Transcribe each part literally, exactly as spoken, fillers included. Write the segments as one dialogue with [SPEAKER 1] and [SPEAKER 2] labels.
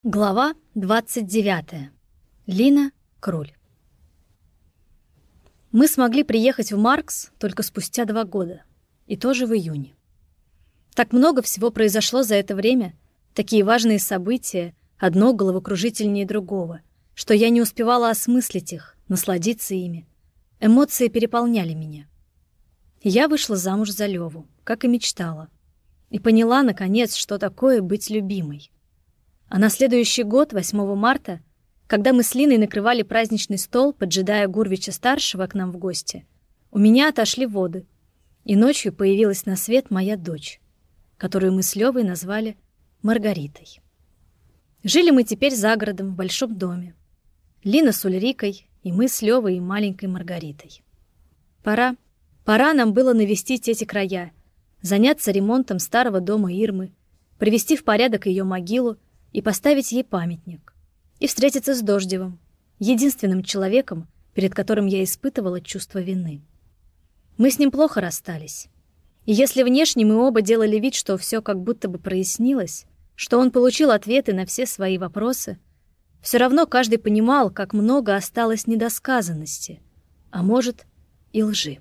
[SPEAKER 1] Глава двадцать девятая. Лина Круль. Мы смогли приехать в Маркс только спустя два года, и тоже в июне. Так много всего произошло за это время, такие важные события, одно головокружительнее другого, что я не успевала осмыслить их, насладиться ими. Эмоции переполняли меня. Я вышла замуж за Лёву, как и мечтала, и поняла, наконец, что такое быть любимой. А на следующий год, восьмого марта, когда мы с Линой накрывали праздничный стол, поджидая Гурвича-старшего к нам в гости, у меня отошли воды, и ночью появилась на свет моя дочь, которую мы с Лёвой назвали Маргаритой. Жили мы теперь за городом, в большом доме. Лина с Ульрикой, и мы с Лёвой и маленькой Маргаритой. Пора, пора нам было навестить эти края, заняться ремонтом старого дома Ирмы, привести в порядок ее могилу и поставить ей памятник, и встретиться с Дождевым, единственным человеком, перед которым я испытывала чувство вины. Мы с ним плохо расстались. И если внешне мы оба делали вид, что все как будто бы прояснилось, что он получил ответы на все свои вопросы, все равно каждый понимал, как много осталось недосказанности, а может и лжи.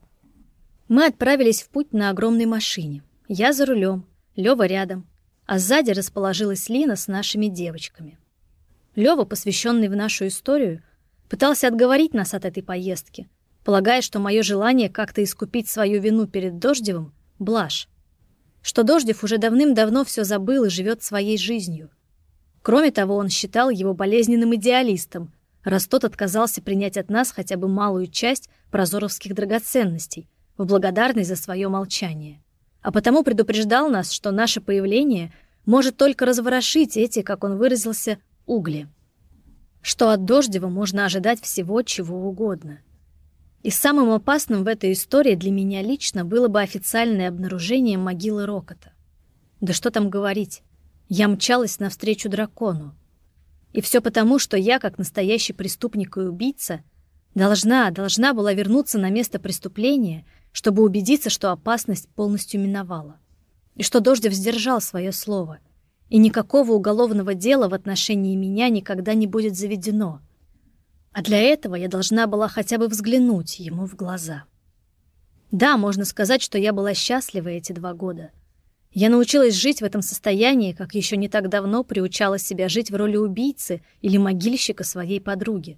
[SPEAKER 1] Мы отправились в путь на огромной машине. Я за рулем, Лёва рядом, а сзади расположилась Лина с нашими девочками. Лёва, посвященный в нашу историю, пытался отговорить нас от этой поездки, полагая, что мое желание как-то искупить свою вину перед Дождевым — блажь, что Дождев уже давным-давно все забыл и живет своей жизнью. Кроме того, он считал его болезненным идеалистом, раз тот отказался принять от нас хотя бы малую часть прозоровских драгоценностей в благодарность за свое молчание. А потому предупреждал нас, что наше появление может только разворошить эти, как он выразился, угли. Что от Дождева можно ожидать всего, чего угодно. И самым опасным в этой истории для меня лично было бы официальное обнаружение могилы Рокота. Да что там говорить, я мчалась навстречу дракону. И все потому, что я, как настоящий преступник и убийца, должна, должна была вернуться на место преступления, чтобы убедиться, что опасность полностью миновала. И что Дождев сдержал свое слово. И никакого уголовного дела в отношении меня никогда не будет заведено. А для этого я должна была хотя бы взглянуть ему в глаза. Да, можно сказать, что я была счастлива эти два года. Я научилась жить в этом состоянии, как еще не так давно приучала себя жить в роли убийцы или могильщика своей подруги.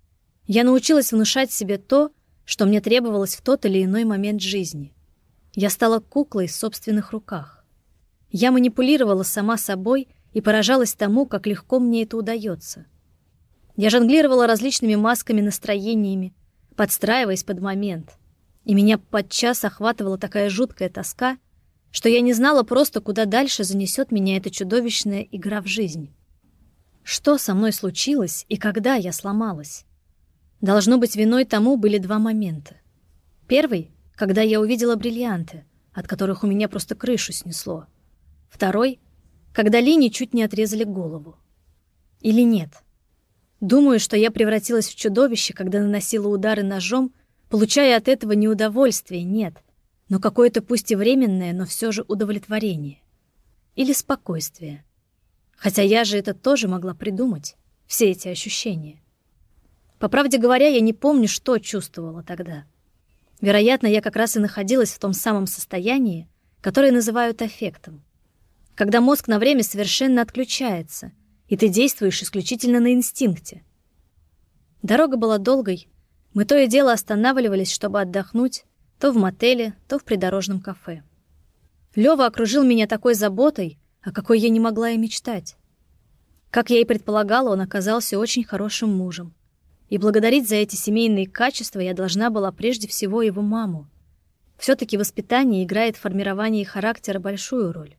[SPEAKER 1] Я научилась внушать себе то, что мне требовалось в тот или иной момент жизни. Я стала куклой в собственных руках. Я манипулировала сама собой и поражалась тому, как легко мне это удается. Я жонглировала различными масками, настроениями, подстраиваясь под момент. И меня подчас охватывала такая жуткая тоска, что я не знала просто, куда дальше занесет меня эта чудовищная игра в жизнь. Что со мной случилось и когда я сломалась? Должно быть, виной тому были два момента. Первый, когда я увидела бриллианты, от которых у меня просто крышу снесло. Второй, когда Лине чуть не отрезали голову. Или нет? Думаю, что я превратилась в чудовище, когда наносила удары ножом, получая от этого не удовольствие, нет, но какое-то пусть и временное, но все же удовлетворение. Или спокойствие. Хотя я же это тоже могла придумать, все эти ощущения. По правде говоря, я не помню, что чувствовала тогда. Вероятно, я как раз и находилась в том самом состоянии, которое называют аффектом. Когда мозг на время совершенно отключается, и ты действуешь исключительно на инстинкте. Дорога была долгой, мы то и дело останавливались, чтобы отдохнуть, то в мотеле, то в придорожном кафе. Лёва окружил меня такой заботой, о какой я не могла и мечтать. Как я и предполагала, он оказался очень хорошим мужем. И благодарить за эти семейные качества я должна была прежде всего его маму. Все-таки воспитание играет в формировании характера большую роль.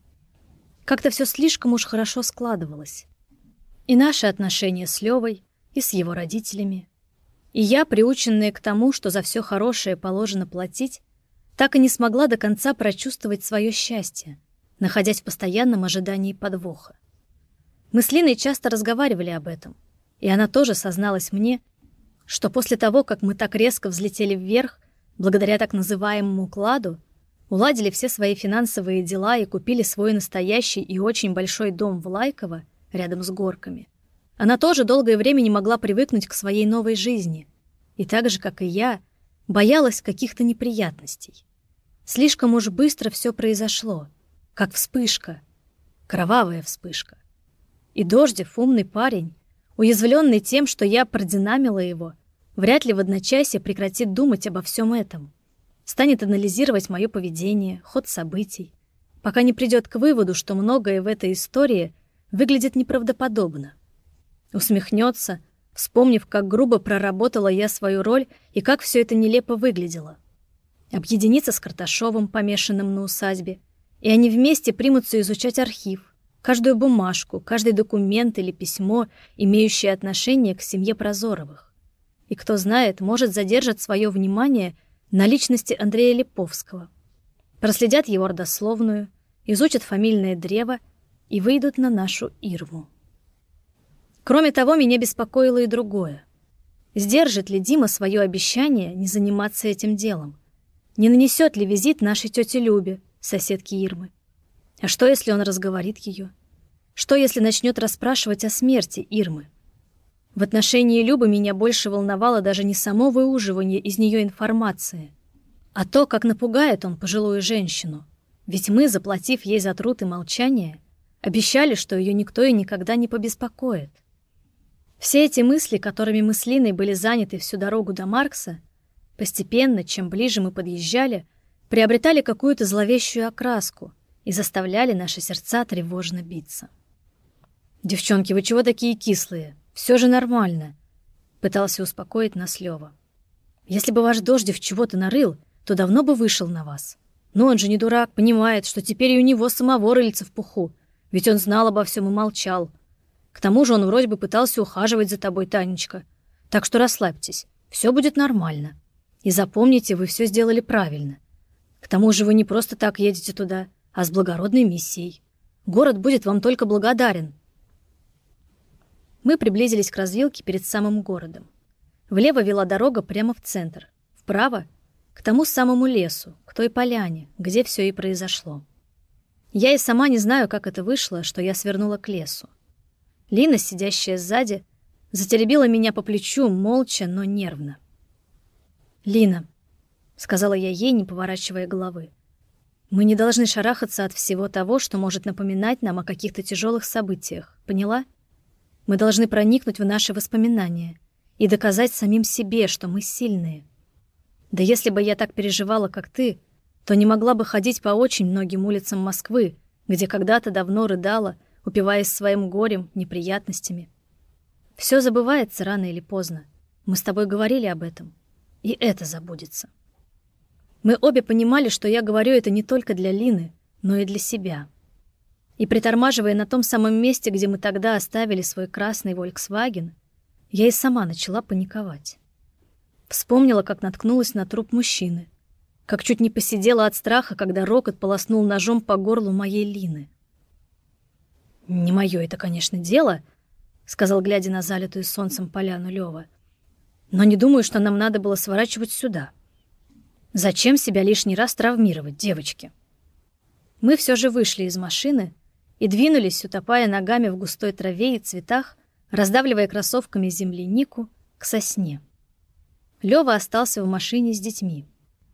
[SPEAKER 1] Как-то все слишком уж хорошо складывалось. И наши отношения с Лёвой, и с его родителями. И я, приученная к тому, что за все хорошее положено платить, так и не смогла до конца прочувствовать свое счастье, находясь в постоянном ожидании подвоха. Мы с Линой часто разговаривали об этом. И она тоже созналась мне, что после того, как мы так резко взлетели вверх, благодаря так называемому кладу, уладили все свои финансовые дела и купили свой настоящий и очень большой дом в Лайково, рядом с горками. Она тоже долгое время не могла привыкнуть к своей новой жизни. И так же, как и я, боялась каких-то неприятностей. Слишком уж быстро все произошло, как вспышка, кровавая вспышка. И Дождев, умный парень, уязвленный тем, что я продинамила его, вряд ли в одночасье прекратит думать обо всем этом. Станет анализировать мое поведение, ход событий, пока не придет к выводу, что многое в этой истории выглядит неправдоподобно. Усмехнется, вспомнив, как грубо проработала я свою роль и как все это нелепо выглядело. Объединится с Карташовым, помешанным на усадьбе, и они вместе примутся изучать архив, каждую бумажку, каждый документ или письмо, имеющее отношение к семье Прозоровых. И кто знает, может задержать свое внимание на личности Андрея Липовского. Проследят его родословную, изучат фамильное древо и выйдут на нашу Ирму. Кроме того, меня беспокоило и другое. Сдержит ли Дима свое обещание не заниматься этим делом? Не нанесет ли визит нашей тете Любе, соседке Ирмы? А что, если он разговорит ее? Что, если начнет расспрашивать о смерти Ирмы? В отношении Любы меня больше волновало даже не само выуживание из нее информации, а то, как напугает он пожилую женщину. Ведь мы, заплатив ей за труд и молчание, обещали, что ее никто и никогда не побеспокоит. Все эти мысли, которыми мы с Линой были заняты всю дорогу до Маркса, постепенно, чем ближе мы подъезжали, приобретали какую-то зловещую окраску и заставляли наши сердца тревожно биться. «Девчонки, вы чего такие кислые? Все же нормально», — пытался успокоить нас Лёва. «Если бы ваш Дождев чего-то нарыл, то давно бы вышел на вас. Но он же не дурак, понимает, что теперь и у него самого рыльца в пуху, ведь он знал обо всем и молчал. К тому же он вроде бы пытался ухаживать за тобой, Танечка. Так что расслабьтесь, все будет нормально. И запомните, вы все сделали правильно. К тому же вы не просто так едете туда, а с благородной миссией. Город будет вам только благодарен». Мы приблизились к развилке перед самым городом. Влево вела дорога прямо в центр, вправо — к тому самому лесу, к той поляне, где все и произошло. Я и сама не знаю, как это вышло, что я свернула к лесу. Лина, сидящая сзади, затеребила меня по плечу, молча, но нервно. «Лина», — сказала я ей, не поворачивая головы, — «мы не должны шарахаться от всего того, что может напоминать нам о каких-то тяжелых событиях, поняла? Мы должны проникнуть в наши воспоминания и доказать самим себе, что мы сильные. Да если бы я так переживала, как ты, то не могла бы ходить по очень многим улицам Москвы, где когда-то давно рыдала, упиваясь своим горем, неприятностями. Все забывается рано или поздно. Мы с тобой говорили об этом. И это забудется». Мы обе понимали, что я говорю это не только для Лины, но и для себя. И притормаживая на том самом месте, где мы тогда оставили свой красный «Вольксваген», я и сама начала паниковать. Вспомнила, как наткнулась на труп мужчины, как чуть не посидела от страха, когда Рокот полоснул ножом по горлу моей Лины. «Не мое это, конечно, дело», — сказал, глядя на залитую солнцем поляну, Лёва. «Но не думаю, что нам надо было сворачивать сюда. Зачем себя лишний раз травмировать, девочки?» Мы все же вышли из машины и двинулись, утопая ногами в густой траве и цветах, раздавливая кроссовками землянику, к сосне. Лёва остался в машине с детьми.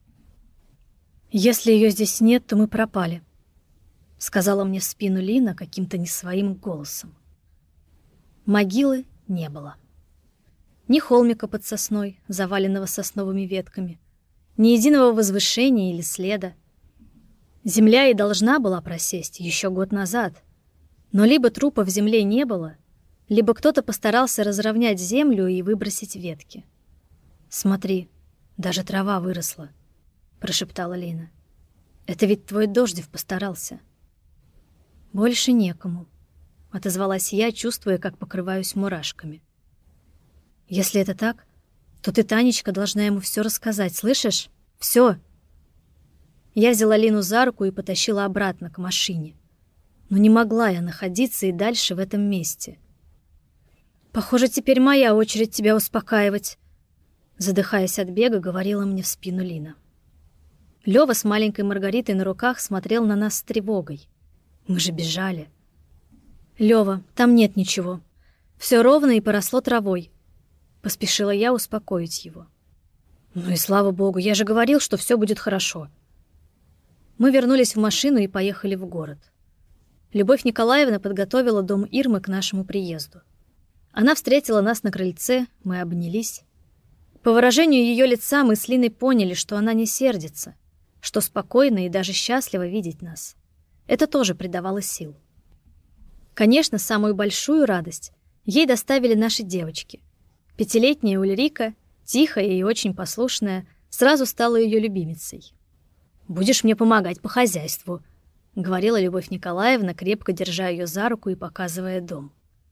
[SPEAKER 1] «Если её здесь нет, то мы пропали», — сказала мне в спину Лина каким-то не своим голосом. Могилы не было. Ни холмика под сосной, заваленного сосновыми ветками, ни единого возвышения или следа. Земля и должна была просесть еще год назад, но либо трупа в земле не было, либо кто-то постарался разровнять землю и выбросить ветки. «Смотри, даже трава выросла», — прошептала Лина. «Это ведь твой Дождев постарался». «Больше некому», — отозвалась я, чувствуя, как покрываюсь мурашками. «Если это так, то ты, Танечка, должна ему все рассказать, слышишь? Все. Я взяла Лину за руку и потащила обратно к машине. Но не могла я находиться и дальше в этом месте. «Похоже, теперь моя очередь тебя успокаивать», — задыхаясь от бега, говорила мне в спину Лина. Лёва с маленькой Маргаритой на руках смотрел на нас с тревогой. Мы же бежали. Лёва, там нет ничего. Все ровно и поросло травой. Поспешила я успокоить его. Ну и слава богу, я же говорил, что все будет хорошо. Мы вернулись в машину и поехали в город. Любовь Николаевна подготовила дом Ирмы к нашему приезду. Она встретила нас на крыльце, мы обнялись. По выражению ее лица мы с Линой поняли, что она не сердится, что спокойна и даже счастлива видеть нас. Это тоже придавало сил. Конечно, самую большую радость ей доставили наши девочки. Пятилетняя Ульрика, тихая и очень послушная, сразу стала ее любимицей. «Будешь мне помогать по хозяйству», — говорила Любовь Николаевна, крепко держа ее за руку и показывая дом.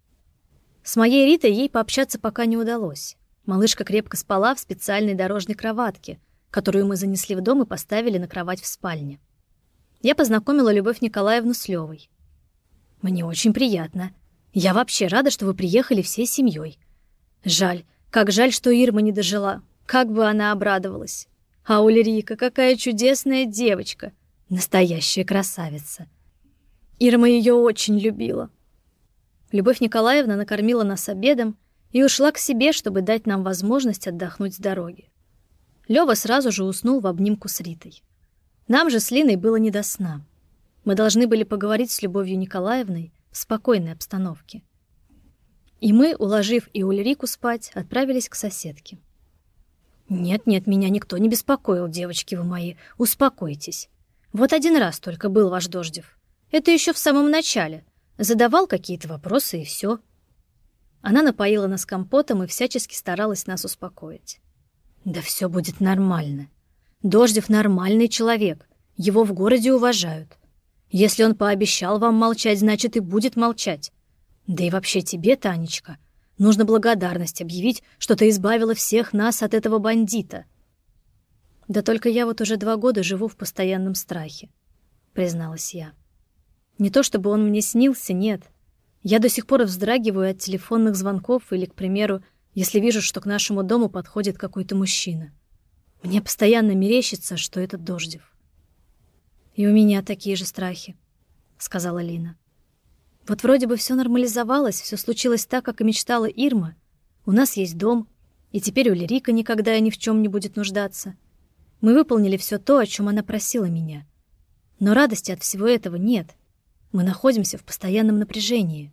[SPEAKER 1] С моей Ритой ей пообщаться пока не удалось. Малышка крепко спала в специальной дорожной кроватке, которую мы занесли в дом и поставили на кровать в спальне. Я познакомила Любовь Николаевну с Лёвой. «Мне очень приятно. Я вообще рада, что вы приехали всей семьей. Жаль, как жаль, что Ирма не дожила. Как бы она обрадовалась. А Ульрика, какая чудесная девочка. Настоящая красавица. Ирма ее очень любила». Любовь Николаевна накормила нас обедом и ушла к себе, чтобы дать нам возможность отдохнуть с дороги. Лёва сразу же уснул в обнимку с Ритой. Нам же с Линой было не до сна. Мы должны были поговорить с Любовью Николаевной в спокойной обстановке. И мы, уложив и Ульрику спать, отправились к соседке. «Нет-нет, меня никто не беспокоил, девочки вы мои, успокойтесь. Вот один раз только был ваш Дождев. Это еще в самом начале. Задавал какие-то вопросы, и все». Она напоила нас компотом и всячески старалась нас успокоить. «Да все будет нормально. Дождев нормальный человек, его в городе уважают. Если он пообещал вам молчать, значит и будет молчать. Да и вообще тебе, Танечка, нужно благодарность объявить, что ты избавила всех нас от этого бандита». «Да только я вот уже два года живу в постоянном страхе», — призналась я. «Не то чтобы он мне снился, нет. Я до сих пор вздрагиваю от телефонных звонков или, к примеру, если вижу, что к нашему дому подходит какой-то мужчина. Мне постоянно мерещится, что это Дождев». «И у меня такие же страхи», — сказала Лина. «Вот вроде бы все нормализовалось, все случилось так, как и мечтала Ирма. У нас есть дом, и теперь Ульрика никогда ни в чем не будет нуждаться. Мы выполнили все то, о чем она просила меня. Но радости от всего этого нет. Мы находимся в постоянном напряжении.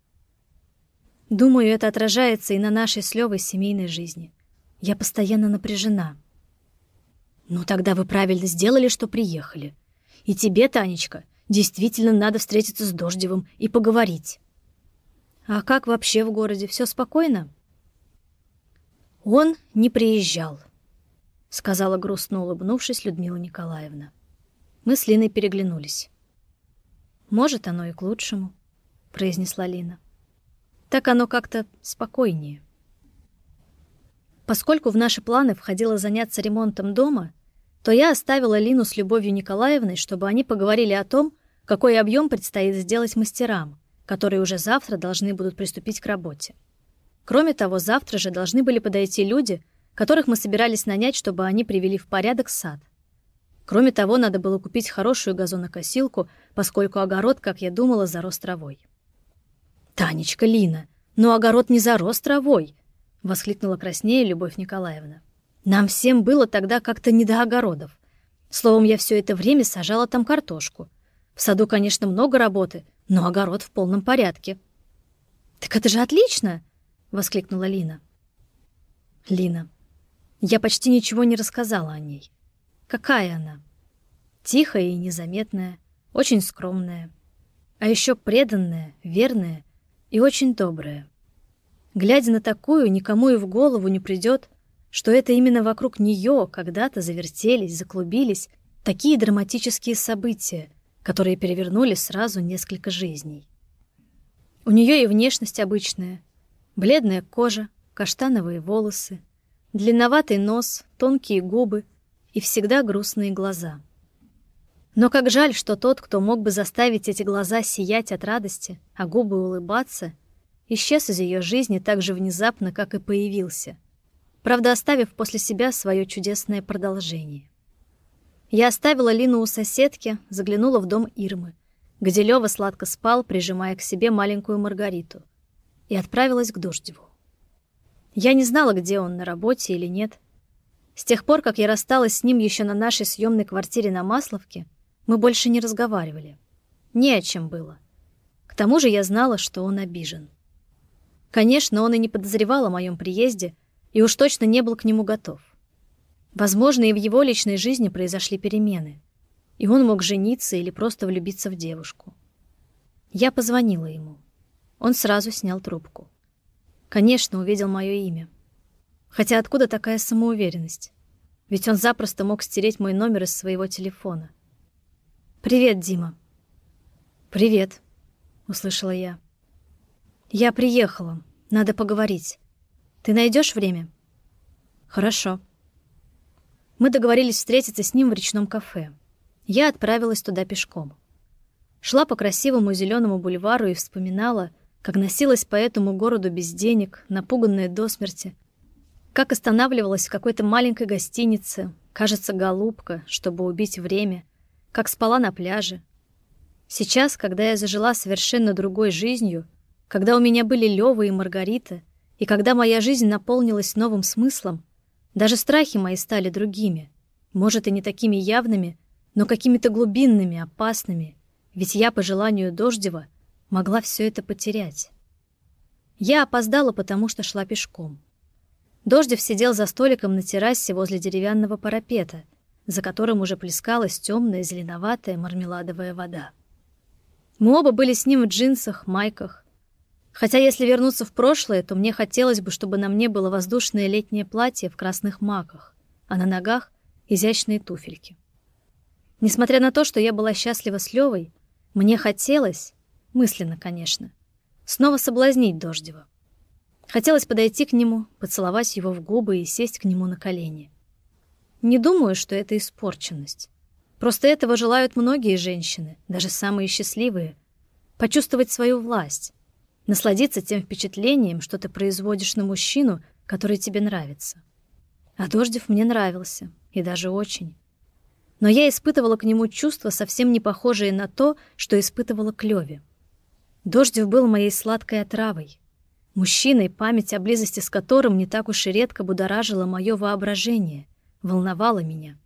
[SPEAKER 1] Думаю, это отражается и на нашей с Лёвой семейной жизни. Я постоянно напряжена». «Ну тогда вы правильно сделали, что приехали. И тебе, Танечка, действительно надо встретиться с Дождевым и поговорить». «А как вообще в городе? Все спокойно?» «Он не приезжал», — сказала, грустно улыбнувшись, Людмила Николаевна. Мы с Линой переглянулись. «Может, оно и к лучшему», — произнесла Лина. «Так оно как-то спокойнее». Поскольку в наши планы входило заняться ремонтом дома, то я оставила Лину с Любовью Николаевной, чтобы они поговорили о том, какой объем предстоит сделать мастерам, которые уже завтра должны будут приступить к работе. Кроме того, завтра же должны были подойти люди, которых мы собирались нанять, чтобы они привели в порядок сад. Кроме того, надо было купить хорошую газонокосилку, поскольку огород, как я думала, зарос травой. «Танечка, Лина, но огород не зарос травой!» — воскликнула краснея Любовь Николаевна. «Нам всем было тогда как-то не до огородов. Словом, я все это время сажала там картошку. В саду, конечно, много работы, но огород в полном порядке». «Так это же отлично!» — воскликнула Лина. «Лина, я почти ничего не рассказала о ней. Какая она? Тихая и незаметная, очень скромная, а еще преданная, верная и очень добрая. Глядя на такую, никому и в голову не придет, что это именно вокруг нее когда-то завертелись, заклубились такие драматические события, которые перевернули сразу несколько жизней. У нее и внешность обычная, бледная кожа, каштановые волосы, длинноватый нос, тонкие губы и всегда грустные глаза. Но как жаль, что тот, кто мог бы заставить эти глаза сиять от радости, а губы улыбаться, исчез из ее жизни так же внезапно, как и появился, правда, оставив после себя свое чудесное продолжение. Я оставила Лину у соседки, заглянула в дом Ирмы, где Лёва сладко спал, прижимая к себе маленькую Маргариту, и отправилась к Дождеву. Я не знала, где он, на работе или нет. С тех пор, как я рассталась с ним еще на нашей съемной квартире на Масловке, мы больше не разговаривали. Не о чем было. К тому же я знала, что он обижен. Конечно, он и не подозревал о моем приезде, и уж точно не был к нему готов. Возможно, и в его личной жизни произошли перемены, и он мог жениться или просто влюбиться в девушку. Я позвонила ему. Он сразу снял трубку. Конечно, увидел мое имя. Хотя откуда такая самоуверенность? Ведь он запросто мог стереть мой номер из своего телефона. «Привет, Дима». «Привет», — услышала я. «Я приехала. Надо поговорить. Ты найдешь время?» «Хорошо». Мы договорились встретиться с ним в речном кафе. Я отправилась туда пешком. Шла по красивому зеленому бульвару и вспоминала, как носилась по этому городу без денег, напуганная до смерти, как останавливалась в какой-то маленькой гостинице, кажется, голубка, чтобы убить время, как спала на пляже. Сейчас, когда я зажила совершенно другой жизнью, когда у меня были Лёва и Маргарита, и когда моя жизнь наполнилась новым смыслом, даже страхи мои стали другими, может, и не такими явными, но какими-то глубинными, опасными, ведь я, по желанию Дождева, могла все это потерять. Я опоздала, потому что шла пешком. Дождев сидел за столиком на террасе возле деревянного парапета, за которым уже плескалась темная зеленоватая мармеладовая вода. Мы оба были с ним в джинсах, майках. Хотя если вернуться в прошлое, то мне хотелось бы, чтобы на мне было воздушное летнее платье в красных маках, а на ногах — изящные туфельки. Несмотря на то, что я была счастлива с Лёвой, мне хотелось, мысленно, конечно, снова соблазнить Дождева. Хотелось подойти к нему, поцеловать его в губы и сесть к нему на колени. Не думаю, что это испорченность. Просто этого желают многие женщины, даже самые счастливые, почувствовать свою власть, насладиться тем впечатлением, что ты производишь на мужчину, который тебе нравится. А Дождев мне нравился, и даже очень. Но я испытывала к нему чувства, совсем не похожие на то, что испытывала к Лёве. Дождев был моей сладкой отравой, мужчиной, память о близости с которым не так уж и редко будоражила мое воображение, волновала меня.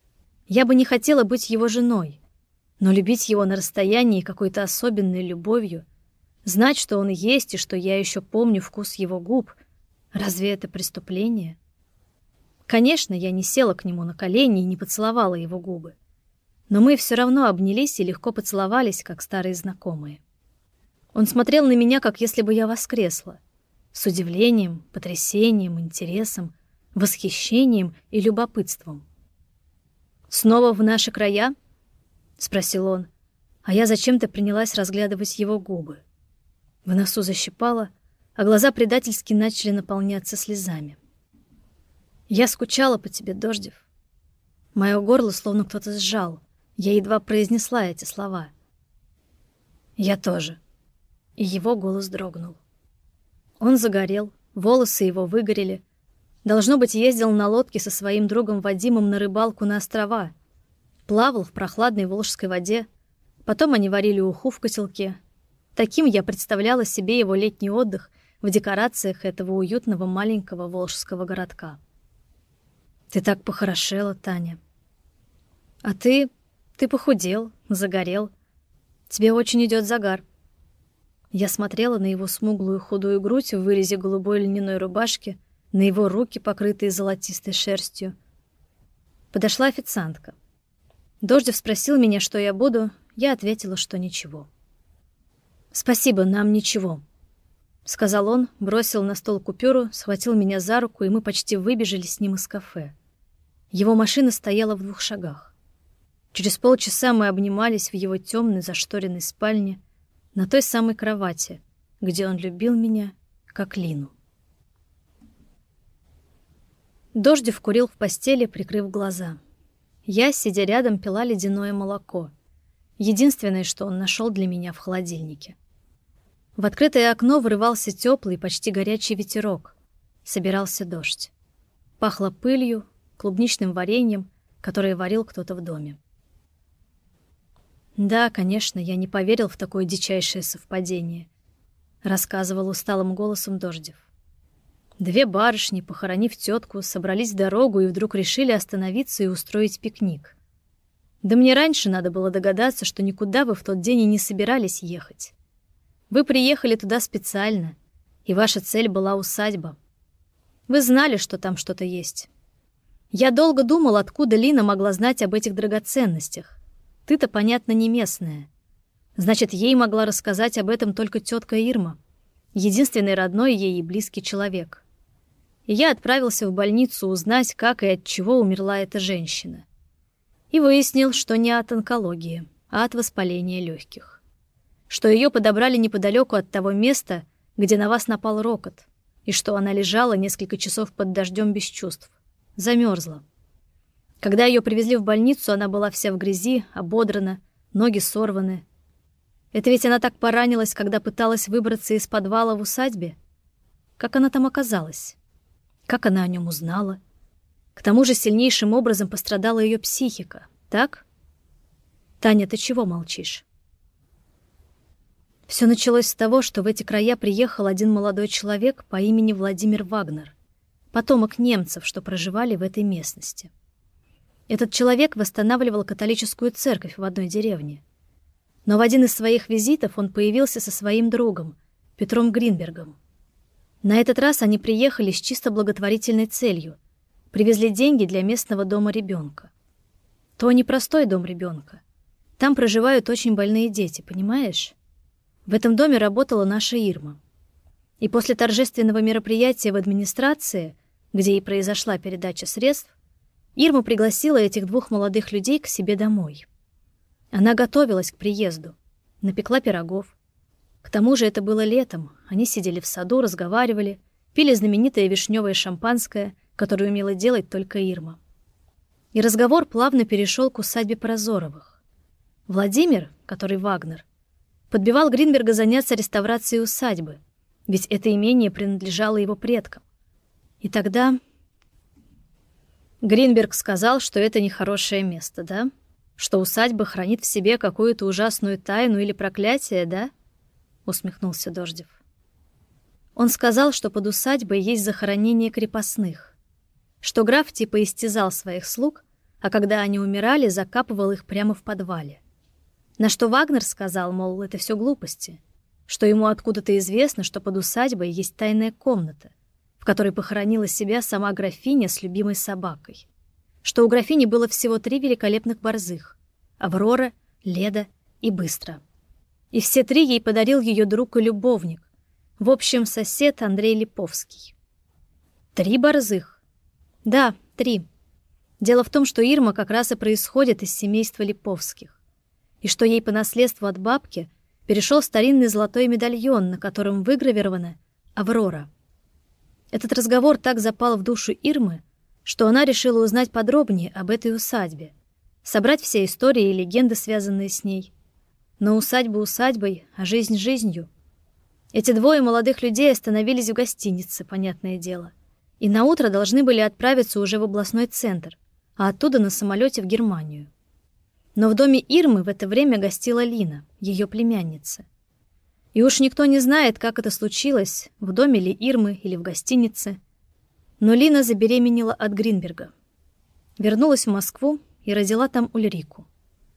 [SPEAKER 1] Я бы не хотела быть его женой, но любить его на расстоянии какой-то особенной любовью, знать, что он есть и что я еще помню вкус его губ, разве это преступление? Конечно, я не села к нему на колени и не поцеловала его губы, но мы все равно обнялись и легко поцеловались, как старые знакомые. Он смотрел на меня, как если бы я воскресла, с удивлением, потрясением, интересом, восхищением и любопытством. «Снова в наши края?» — спросил он, а я зачем-то принялась разглядывать его губы. В носу защипало, а глаза предательски начали наполняться слезами. «Я скучала по тебе, Дождев». Моё горло словно кто-то сжал. Я едва произнесла эти слова. «Я тоже». И его голос дрогнул. Он загорел, волосы его выгорели. Должно быть, ездил на лодке со своим другом Вадимом на рыбалку на острова. Плавал в прохладной волжской воде. Потом они варили уху в котелке. Таким я представляла себе его летний отдых в декорациях этого уютного маленького волжского городка. «Ты так похорошела, Таня. А ты... ты похудел, загорел. Тебе очень идет загар». Я смотрела на его смуглую худую грудь в вырезе голубой льняной рубашки, на его руки, покрытые золотистой шерстью. Подошла официантка. Дождев спросил меня, что я буду, я ответила, что ничего. «Спасибо, нам ничего», — сказал он, бросил на стол купюру, схватил меня за руку, и мы почти выбежали с ним из кафе. Его машина стояла в двух шагах. Через полчаса мы обнимались в его темной зашторенной спальне, на той самой кровати, где он любил меня, как Лину. Дождев курил в постели, прикрыв глаза. Я, сидя рядом, пила ледяное молоко. Единственное, что он нашел для меня в холодильнике. В открытое окно врывался теплый, почти горячий ветерок. Собирался дождь. Пахло пылью, клубничным вареньем, которое варил кто-то в доме. Да, конечно, я не поверил в такое дичайшее совпадение, рассказывал усталым голосом Дождев. Две барышни, похоронив тетку, собрались в дорогу и вдруг решили остановиться и устроить пикник. Да мне раньше надо было догадаться, что никуда вы в тот день и не собирались ехать. Вы приехали туда специально, и ваша цель была усадьба. Вы знали, что там что-то есть. Я долго думал, откуда Лина могла знать об этих драгоценностях. Ты-то, понятно, не местная. Значит, ей могла рассказать об этом только тетка Ирма, единственный родной ей и близкий человек. И я отправился в больницу узнать, как и от чего умерла эта женщина. И выяснил, что не от онкологии, а от воспаления легких. Что ее подобрали неподалеку от того места, где на вас напал рокот, и что она лежала несколько часов под дождем без чувств. Замерзла. Когда ее привезли в больницу, она была вся в грязи, ободрана, ноги сорваны. Это ведь она так поранилась, когда пыталась выбраться из подвала в усадьбе? Как она там оказалась? Как она о нем узнала? К тому же сильнейшим образом пострадала ее психика, так? Таня, ты чего молчишь? Все началось с того, что в эти края приехал один молодой человек по имени Владимир Вагнер, потомок немцев, что проживали в этой местности. Этот человек восстанавливал католическую церковь в одной деревне. Но в один из своих визитов он появился со своим другом, Петром Гринбергом. На этот раз они приехали с чисто благотворительной целью, привезли деньги для местного дома ребенка. То не простой дом ребенка. Там проживают очень больные дети, понимаешь? В этом доме работала наша Ирма. И после торжественного мероприятия в администрации, где и произошла передача средств, Ирма пригласила этих двух молодых людей к себе домой. Она готовилась к приезду, напекла пирогов. К тому же это было летом, они сидели в саду, разговаривали, пили знаменитое вишневое шампанское, которое умела делать только Ирма. И разговор плавно перешел к усадьбе Прозоровых. Владимир, который Вагнер, подбивал Гринберга заняться реставрацией усадьбы, ведь это имение принадлежало его предкам. И тогда Гринберг сказал, что это нехорошее место, да? Что усадьба хранит в себе какую-то ужасную тайну или проклятие, да? Усмехнулся Дождев. Он сказал, что под усадьбой есть захоронение крепостных, что граф типа истязал своих слуг, а когда они умирали, закапывал их прямо в подвале. На что Вагнер сказал, мол, это все глупости, что ему откуда-то известно, что под усадьбой есть тайная комната, в которой похоронила себя сама графиня с любимой собакой, что у графини было всего три великолепных борзых — Аврора, Леда и Быстро. И все три ей подарил ее друг и любовник, в общем, сосед Андрей Липовский. Три борзых? Да, три. Дело в том, что Ирма как раз и происходит из семейства Липовских, и что ей по наследству от бабки перешел старинный золотой медальон, на котором выгравирована Аврора. Этот разговор так запал в душу Ирмы, что она решила узнать подробнее об этой усадьбе, собрать все истории и легенды, связанные с ней. Но усадьба усадьбой, а жизнь жизнью. Эти двое молодых людей остановились в гостинице, понятное дело, и наутро должны были отправиться уже в областной центр, а оттуда на самолете в Германию. Но в доме Ирмы в это время гостила Лина, ее племянница. И уж никто не знает, как это случилось, в доме ли Ирмы или в гостинице. Но Лина забеременела от Гринберга. Вернулась в Москву и родила там Ульрику.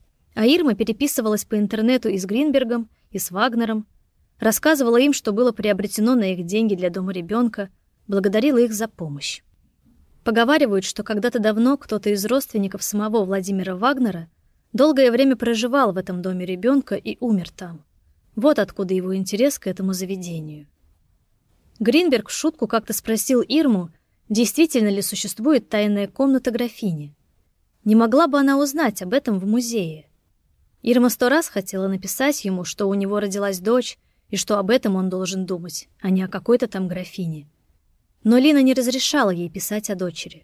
[SPEAKER 1] А Ирма переписывалась по интернету и с Гринбергом, и с Вагнером, рассказывала им, что было приобретено на их деньги для дома ребенка, благодарила их за помощь. Поговаривают, что когда-то давно кто-то из родственников самого Владимира Вагнера долгое время проживал в этом доме ребенка и умер там. Вот откуда его интерес к этому заведению. Гринберг в шутку как-то спросил Ирму, действительно ли существует тайная комната графини. Не могла бы она узнать об этом в музее? Ирма сто раз хотела написать ему, что у него родилась дочь, и что об этом он должен думать, а не о какой-то там графине. Но Лина не разрешала ей писать о дочери.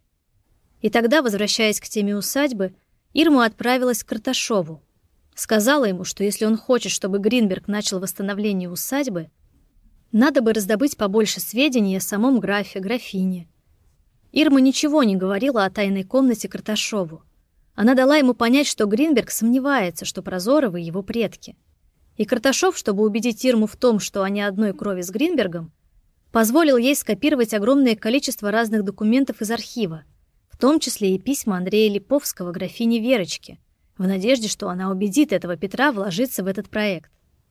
[SPEAKER 1] И тогда, возвращаясь к теме усадьбы, Ирма отправилась к Карташову. Сказала ему, что если он хочет, чтобы Гринберг начал восстановление усадьбы, надо бы раздобыть побольше сведений о самом графе, графине. Ирма ничего не говорила о тайной комнате Карташову, Она дала ему понять, что Гринберг сомневается, что Прозоровы — его предки. И Карташов, чтобы убедить Ирму в том, что они одной крови с Гринбергом, позволил ей скопировать огромное количество разных документов из архива, в том числе и письма Андрея Липовского графине Верочке, в надежде, что она убедит этого Петра вложиться в этот проект.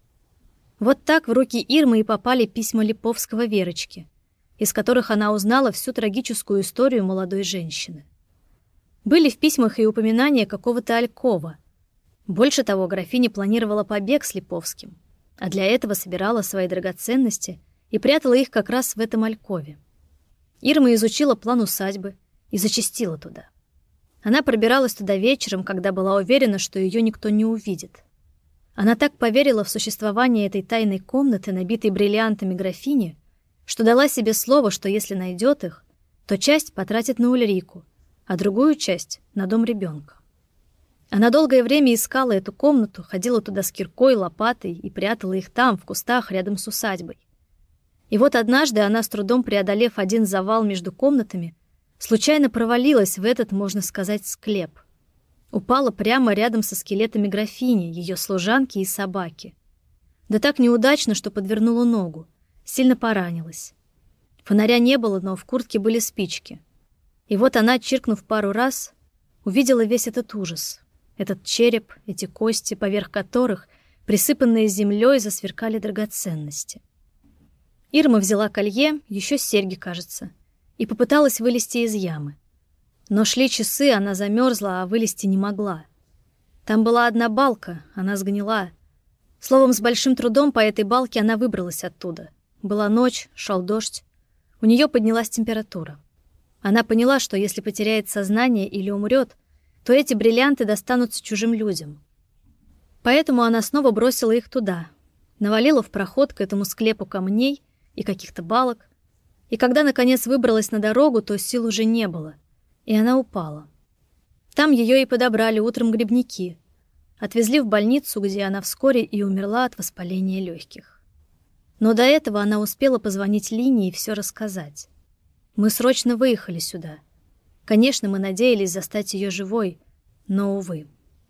[SPEAKER 1] Вот так в руки Ирмы и попали письма Липовского Верочке, из которых она узнала всю трагическую историю молодой женщины. Были в письмах и упоминания какого-то Алькова. Больше того, графиня планировала побег с Липовским, а для этого собирала свои драгоценности и прятала их как раз в этом Алькове. Ирма изучила план усадьбы и зачастила туда. Она пробиралась туда вечером, когда была уверена, что ее никто не увидит. Она так поверила в существование этой тайной комнаты, набитой бриллиантами графини, что дала себе слово, что если найдет их, то часть потратит на Ульрику, а другую часть — на дом ребенка. Она долгое время искала эту комнату, ходила туда с киркой, лопатой и прятала их там, в кустах, рядом с усадьбой. И вот однажды она, с трудом преодолев один завал между комнатами, случайно провалилась в этот, можно сказать, склеп. Упала прямо рядом со скелетами графини, ее служанки и собаки. Да так неудачно, что подвернула ногу, сильно поранилась. Фонаря не было, но в куртке были спички. И вот она, чиркнув пару раз, увидела весь этот ужас. Этот череп, эти кости, поверх которых, присыпанные землей, засверкали драгоценности. Ирма взяла колье, еще серьги, кажется, и попыталась вылезти из ямы. Но шли часы, она замерзла, а вылезти не могла. Там была одна балка, она сгнила. Словом, с большим трудом по этой балке она выбралась оттуда. Была ночь, шел дождь. У нее поднялась температура. Она поняла, что если потеряет сознание или умрет, то эти бриллианты достанутся чужим людям. Поэтому она снова бросила их туда, навалила в проход к этому склепу камней и каких-то балок, и когда, наконец, выбралась на дорогу, то сил уже не было, и она упала. Там ее и подобрали утром грибники, отвезли в больницу, где она вскоре и умерла от воспаления легких. Но до этого она успела позвонить Лине и все рассказать. Мы срочно выехали сюда. Конечно, мы надеялись застать ее живой, но, увы.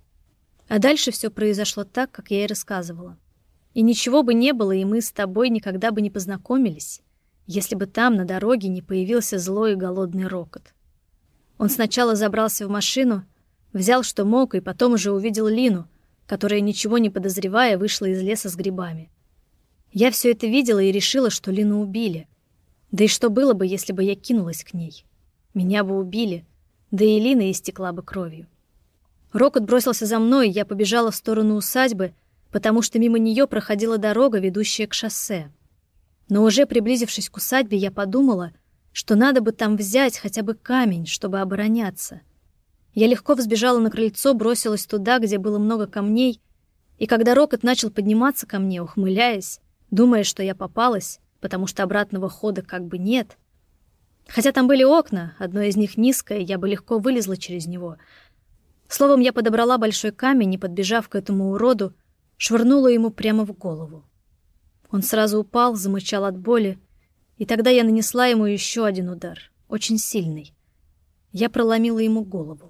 [SPEAKER 1] А дальше все произошло так, как я и рассказывала. И ничего бы не было, и мы с тобой никогда бы не познакомились, если бы там, на дороге, не появился злой и голодный Рокот. Он сначала забрался в машину, взял что мог, и потом уже увидел Лину, которая, ничего не подозревая, вышла из леса с грибами. Я все это видела и решила, что Лину убили. Да и что было бы, если бы я кинулась к ней? Меня бы убили, да и Лина истекла бы кровью. Рокот бросился за мной, и я побежала в сторону усадьбы, потому что мимо нее проходила дорога, ведущая к шоссе. Но уже приблизившись к усадьбе, я подумала, что надо бы там взять хотя бы камень, чтобы обороняться. Я легко взбежала на крыльцо, бросилась туда, где было много камней, и когда Рокот начал подниматься ко мне, ухмыляясь, думая, что я попалась, потому что обратного хода как бы нет. Хотя там были окна, одно из них низкое, я бы легко вылезла через него. Словом, я подобрала большой камень и, подбежав к этому уроду, швырнула ему прямо в голову. Он сразу упал, замычал от боли, и тогда я нанесла ему еще один удар, очень сильный. Я проломила ему голову.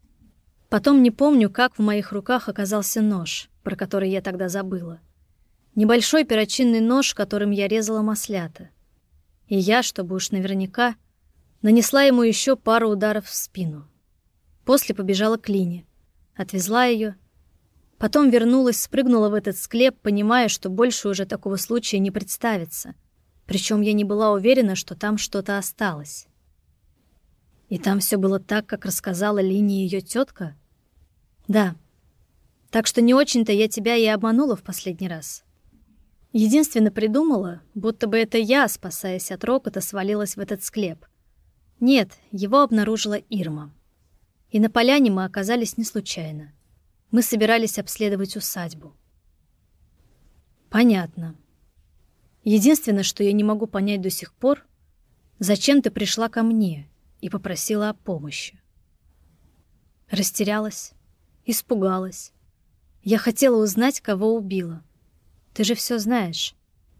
[SPEAKER 1] Потом не помню, как в моих руках оказался нож, про который я тогда забыла. Небольшой перочинный нож, которым я резала маслята. И я, чтобы уж наверняка, нанесла ему еще пару ударов в спину. После побежала к Лине, отвезла ее, потом вернулась, спрыгнула в этот склеп, понимая, что больше уже такого случая не представится. Причем я не была уверена, что там что-то осталось. И там все было так, как рассказала Лине ее тетка? Да. Так что не очень-то я тебя и обманула в последний раз. Единственно придумала, будто бы это я, спасаясь от Рокота, свалилась в этот склеп. Нет, его обнаружила Ирма. И на поляне мы оказались не случайно. Мы собирались обследовать усадьбу. Понятно. Единственное, что я не могу понять до сих пор, зачем ты пришла ко мне и попросила о помощи. Растерялась, испугалась. Я хотела узнать, кого убила. Ты же все знаешь.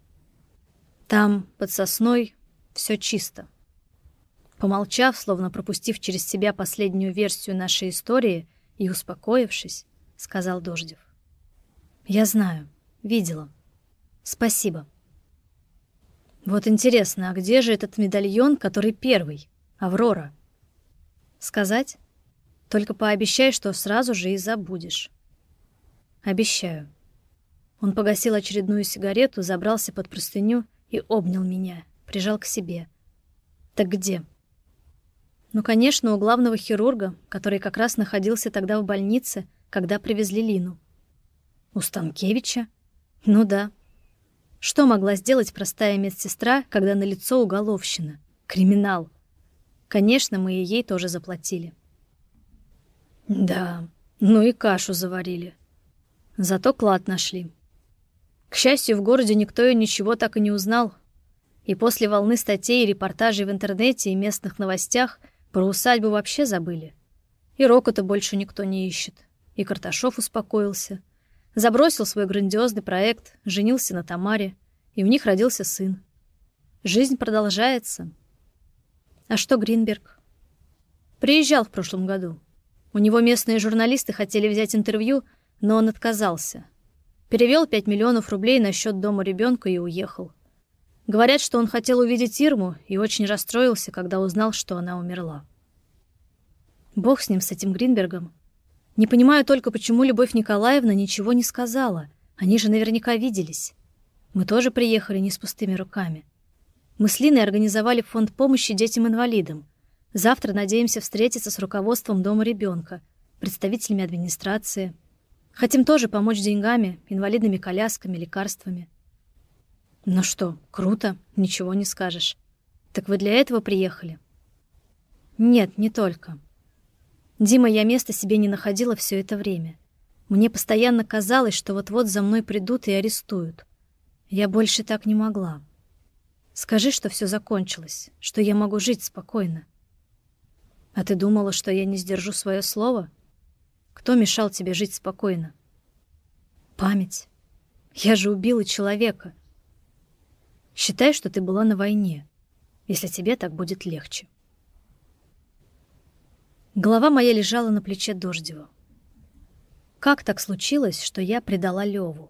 [SPEAKER 1] Там, под сосной, все чисто. Помолчав, словно пропустив через себя последнюю версию нашей истории, и успокоившись, сказал Дождев. «Я знаю, видела. Спасибо. Вот интересно, а где же этот медальон, который первый? Аврора?» «Сказать? Только пообещай, что сразу же и забудешь». «Обещаю». Он погасил очередную сигарету, забрался под простыню и обнял меня, прижал к себе. «Так где?» «Ну, конечно, у главного хирурга, который как раз находился тогда в больнице, когда привезли Лину». «У Станкевича?» «Ну да. Что могла сделать простая медсестра, когда налицо уголовщина? Криминал. Конечно, мы и ей тоже заплатили». «Да, ну и кашу заварили. Зато клад нашли. К счастью, в городе никто и ничего так и не узнал. И после волны статей и репортажей в интернете и местных новостях про усадьбу вообще забыли. И Рока-то больше никто не ищет. И Карташов успокоился. Забросил свой грандиозный проект, женился на Тамаре, и у них родился сын. Жизнь продолжается. А что Гринберг? Приезжал в прошлом году. У него местные журналисты хотели взять интервью, но он отказался. Перевел пять миллионов рублей на счет дома ребенка и уехал. Говорят, что он хотел увидеть Ирму и очень расстроился, когда узнал, что она умерла. Бог с ним, с этим Гринбергом. Не понимаю только, почему Любовь Николаевна ничего не сказала. Они же наверняка виделись. Мы тоже приехали не с пустыми руками. Мы с Линой организовали фонд помощи детям-инвалидам. Завтра надеемся встретиться с руководством дома ребенка, представителями администрации. Хотим тоже помочь деньгами, инвалидными колясками, лекарствами. Ну что, круто, ничего не скажешь. Так вы для этого приехали? Нет, не только. Дима, я места себе не находила все это время. Мне постоянно казалось, что вот-вот за мной придут и арестуют. Я больше так не могла. Скажи, что все закончилось, что я могу жить спокойно. А ты думала, что я не сдержу свое слово? Кто мешал тебе жить спокойно? Память. Я же убила человека. Считай, что ты была на войне, если тебе так будет легче. Голова моя лежала на плече Дождева. Как так случилось, что я предала Леву?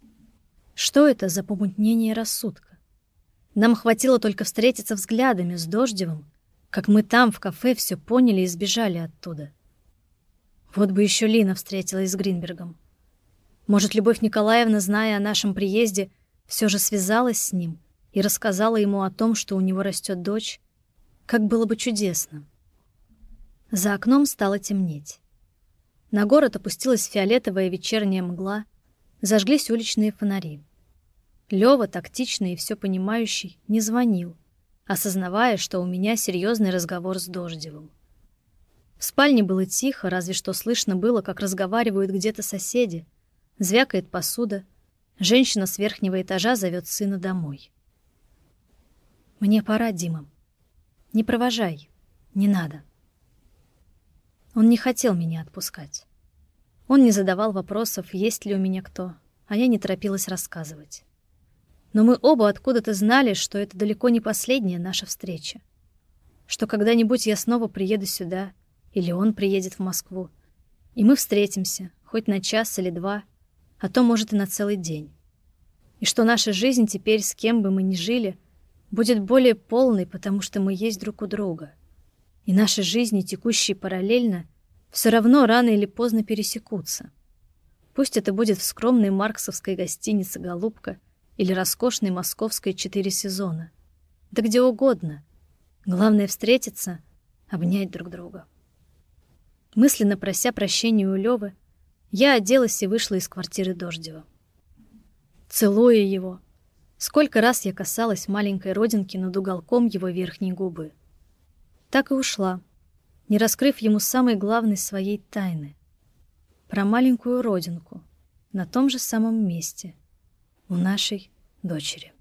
[SPEAKER 1] Что это за помутнение рассудка? Нам хватило только встретиться взглядами с Дождевым, как мы там, в кафе, все поняли и сбежали оттуда. Вот бы еще Лина встретилась с Гринбергом. Может, Любовь Николаевна, зная о нашем приезде, все же связалась с ним и рассказала ему о том, что у него растет дочь? Как было бы чудесно. За окном стало темнеть. На город опустилась фиолетовая вечерняя мгла, зажглись уличные фонари. Лёва, тактичный и все понимающий, не звонил, осознавая, что у меня серьезный разговор с Дождевым. В спальне было тихо, разве что слышно было, как разговаривают где-то соседи. Звякает посуда. Женщина с верхнего этажа зовет сына домой. «Мне пора, Дима. Не провожай. Не надо». Он не хотел меня отпускать. Он не задавал вопросов, есть ли у меня кто, а я не торопилась рассказывать. Но мы оба откуда-то знали, что это далеко не последняя наша встреча. Что когда-нибудь я снова приеду сюда, или он приедет в Москву, и мы встретимся, хоть на час или два, а то, может, и на целый день. И что наша жизнь теперь, с кем бы мы ни жили, будет более полной, потому что мы есть друг у друга. И наши жизни, текущие параллельно, все равно рано или поздно пересекутся. Пусть это будет в скромной марксовской гостинице «Голубка» или роскошной московской «Четыре сезона». Да где угодно. Главное — встретиться, обнять друг друга. Мысленно прося прощения у Лёвы, я оделась и вышла из квартиры Дождева. Целуя его, сколько раз я касалась маленькой родинки над уголком его верхней губы. Так и ушла, не раскрыв ему самой главной своей тайны. Про маленькую родинку на том же самом месте у нашей дочери.